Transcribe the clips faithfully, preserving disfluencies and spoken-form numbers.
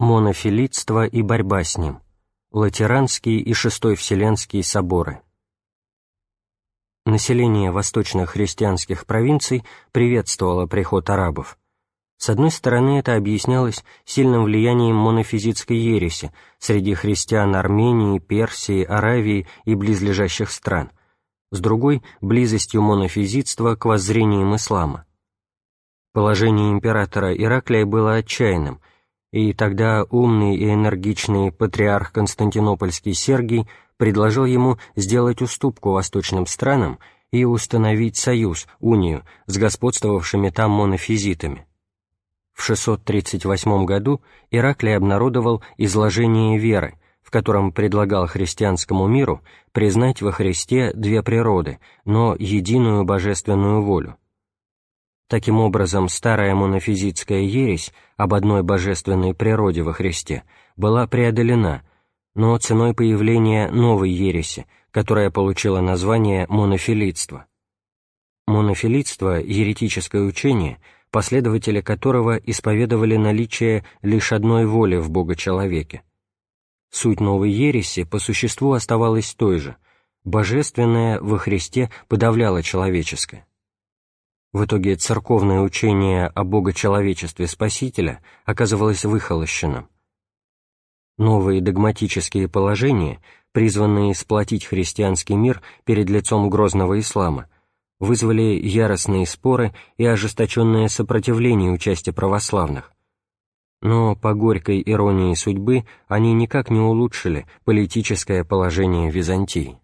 Монофилитство и борьба с ним. Латеранский и Шестой Вселенский соборы. Население восточных христианских провинций приветствовало приход арабов. С одной стороны, это объяснялось сильным влиянием монофизитской ереси среди христиан Армении, Персии, Аравии и близлежащих стран, с другой — близостью монофизитства к воззрениям ислама. Положение императора Ираклия было отчаянным, и тогда умный и энергичный патриарх Константинопольский Сергий предложил ему сделать уступку восточным странам и установить союз, унию, с господствовавшими там монофизитами. В шестьсот тридцать восьмом году Ираклий обнародовал «Изложение веры», в котором предлагал христианскому миру признать во Христе две природы, но единую божественную волю. Таким образом, старая монофизитская ересь об одной божественной природе во Христе была преодолена, но ценой появления новой ереси, которая получила название монофилитство. Монофилитство — еретическое учение, последователи которого исповедовали наличие лишь одной воли в Бога-человеке. Суть новой ереси по существу оставалась той же — божественное во Христе подавляло человеческое. В итоге церковное учение о богочеловечестве Спасителя оказывалось выхолощенным. Новые догматические положения, призванные сплотить христианский мир перед лицом грозного ислама, вызвали яростные споры и ожесточенное сопротивление у части православных. Но по горькой иронии судьбы они никак не улучшили политическое положение Византии.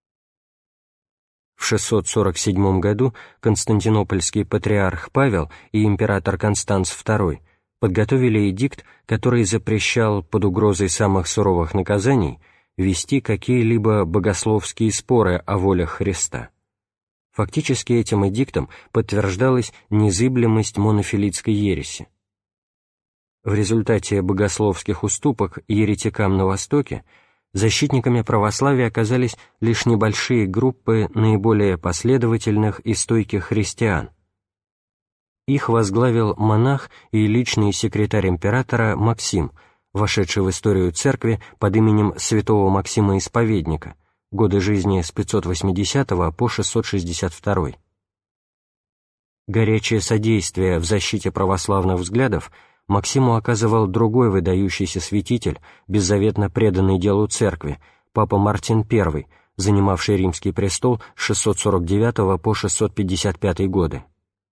В шестьсот сорок седьмом году константинопольский патриарх Павел и император Констанц второй подготовили эдикт, который запрещал под угрозой самых суровых наказаний вести какие-либо богословские споры о волях Христа. Фактически этим эдиктом подтверждалась незыблемость монофилитской ереси. В результате богословских уступок еретикам на Востоке защитниками православия оказались лишь небольшие группы наиболее последовательных и стойких христиан. Их возглавил монах и личный секретарь императора Максим, вошедший в историю церкви под именем святого Максима Исповедника, годы жизни с пятьсот восьмидесятого по шестьсот шестьдесят второй. Горячее содействие в защите православных взглядов Максиму оказывал другой выдающийся святитель, беззаветно преданный делу церкви, папа Мартин I, занимавший римский престол с шестьсот сорок девятого по шестьсот пятьдесят пятый годы.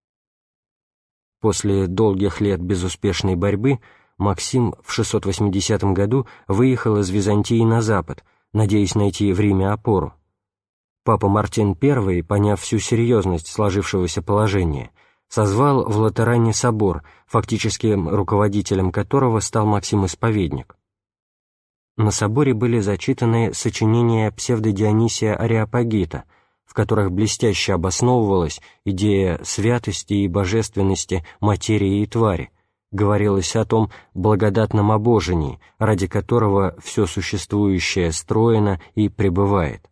После долгих лет безуспешной борьбы Максим в шестьсот восьмидесятом году выехал из Византии на запад, надеясь найти в Риме опору. Папа Мартин I, поняв всю серьезность сложившегося положения, созвал в Латеране собор, фактически руководителем которого стал Максим Исповедник. На соборе были зачитаны сочинения псевдодионисия Ареопагита, в которых блестяще обосновывалась идея святости и божественности материи и твари, говорилось о том благодатном обожении, ради которого все существующее строено и пребывает.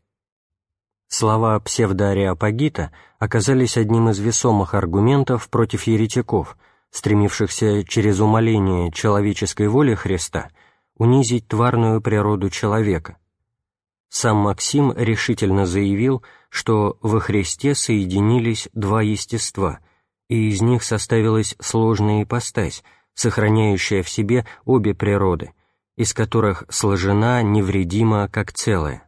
Слова псевдоареопагита оказались одним из весомых аргументов против еретиков, стремившихся через умаление человеческой воли Христа унизить тварную природу человека. Сам Максим решительно заявил, что во Христе соединились два естества, и из них составилась сложная ипостась, сохраняющая в себе обе природы, из которых сложена невредима как целое.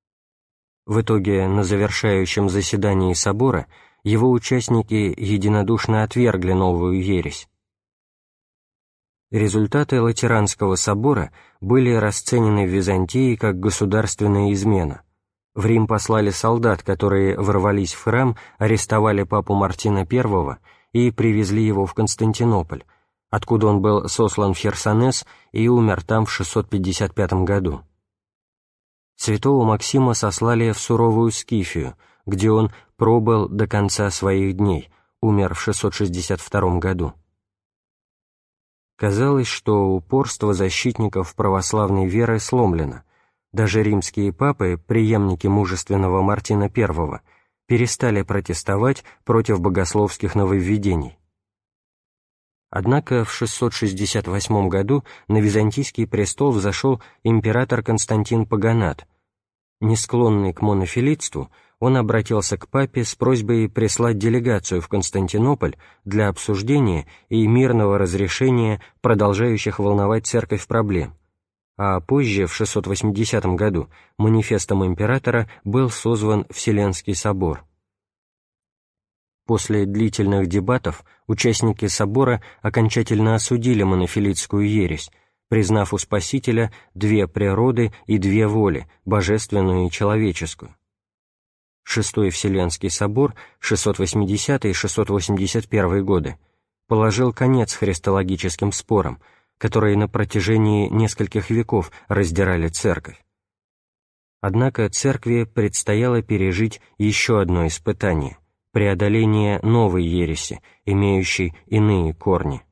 В итоге на завершающем заседании собора его участники единодушно отвергли новую ересь. Результаты Латеранского собора были расценены в Византии как государственная измена. В Рим послали солдат, которые ворвались в храм, арестовали папу Мартина I и привезли его в Константинополь, откуда он был сослан в Херсонес и умер там в шестьсот пятьдесят пятом году. Святого Максима сослали в суровую Скифию, где он пробыл до конца своих дней, умер в шестьсот шестьдесят втором году. Казалось, что упорство защитников православной веры сломлено. Даже римские папы, преемники мужественного Мартина I, перестали протестовать против богословских нововведений. Однако в шестьсот шестьдесят восьмом году на византийский престол взошел император Константин Паганат. Не склонный к монофилитству, он обратился к папе с просьбой прислать делегацию в Константинополь для обсуждения и мирного разрешения продолжающих волновать церковь проблем, а позже, в шестьсот восьмидесятом году, манифестом императора был созван Вселенский собор. После длительных дебатов участники собора окончательно осудили монофилитскую ересь, признав у Спасителя две природы и две воли, божественную и человеческую. Шестой Вселенский собор, шестьсот восьмидесятый — шестьсот восемьдесят первый годы, положил конец христологическим спорам, которые на протяжении нескольких веков раздирали Церковь. Однако Церкви предстояло пережить еще одно испытание — преодоление новой ереси, имеющей иные корни.